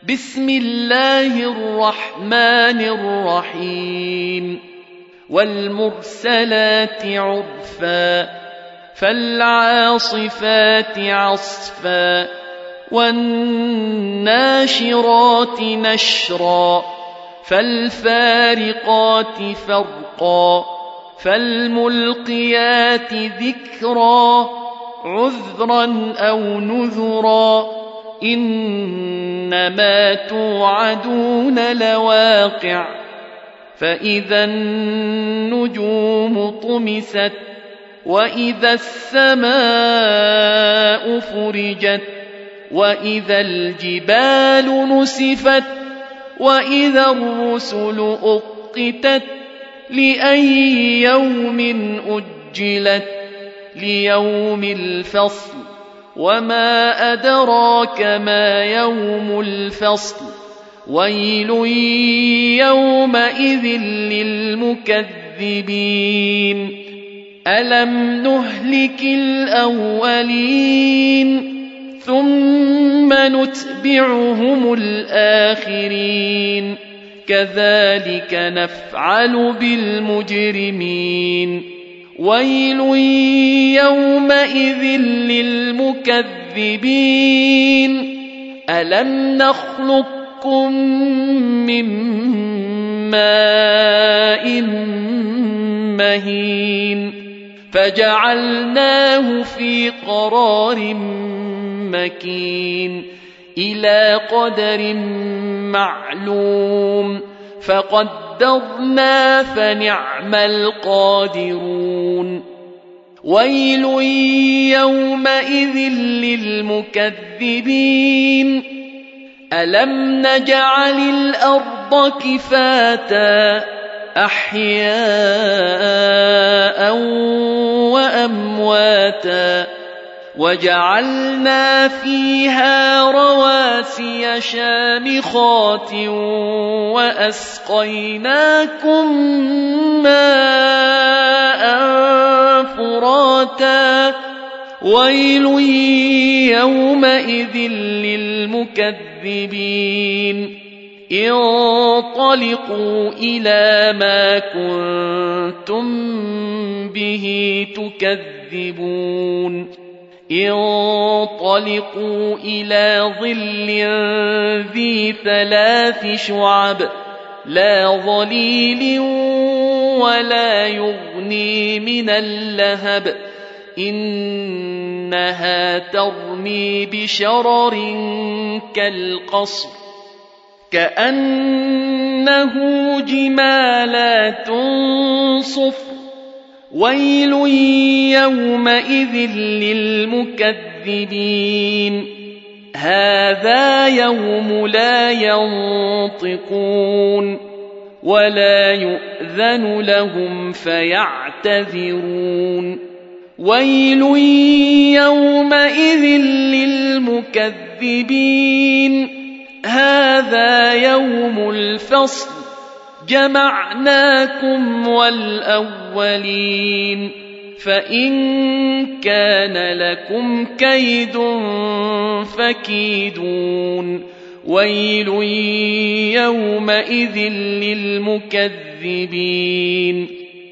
بسم الله الرحمن الرحيم والمرسلات عرفا فالعاصفات عصفا والناشرات نشرا فالفارقات فرقا فالملقيات ذكرا عذرا أو نذرا إنما توعدون لواقع فإذا النجوم طمست وإذا السماء فرجت وإذا الجبال نسفت وإذا الرسل أقتت لأي يوم أجلت ليوم الفصل وما أدراك ما يوم الفصل ويل يومئذ للمكذبين ألم نهلك الأولين ثم نتبعهم الآخرين كذلك نفعل بالمجرمين ويل يومئذ للمكذبين ألم نخلقكم من ماء مهين فجعلناه في قرار مكين إلى قدر معلوم فقدرنا فنعم القادرون ويل يومئذ للمكذبين ألم نجعل الأرض كفاتا أحياء وأمواتا وجعلنا فيها رواسي شامخات وأسقيناكم ماء فراتا ويل يومئذ للمكذبين انطلقوا إلى ما كنتم به تكذبون انطلقوا إلى ظل ذي 3 شعب لا ظليل ولا يغني من اللهب إنها ترمي بشرر كالقصر كأنه جمالات صفر ويل يومئذ للمكذبين هذا يوم لا ينطقون ولا يؤذن لهم فيعتذرون ويل يومئذ للمكذبين هذا يوم الفصل جمعناكم والأولين فإن كان لكم كيد فكيدون ويل يومئذ للمكذبين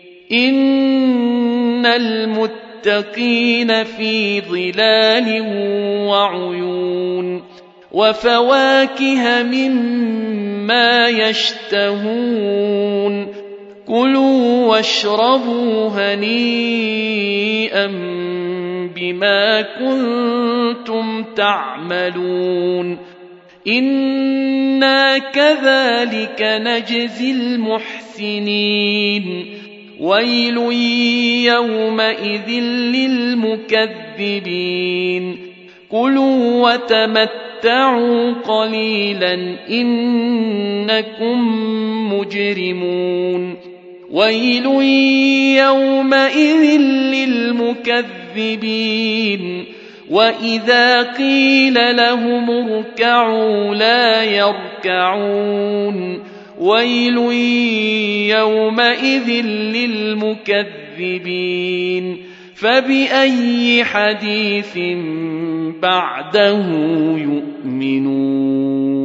إن المتقين في ظلال وعيون وفواكه مما يشتهون كلوا واشربوا هنيئا بما كنتم تعملون إنا كذلك نجزي المحسنين ويل يومئذ للمكذبين كلوا وتمتعوا قليلا إنكم مجرمون ويل يومئذ للمكذبين وإذا قيل لهم اركعوا لا يركعون ويل يومئذ للمكذبين فبأي حديث بعده يؤمنون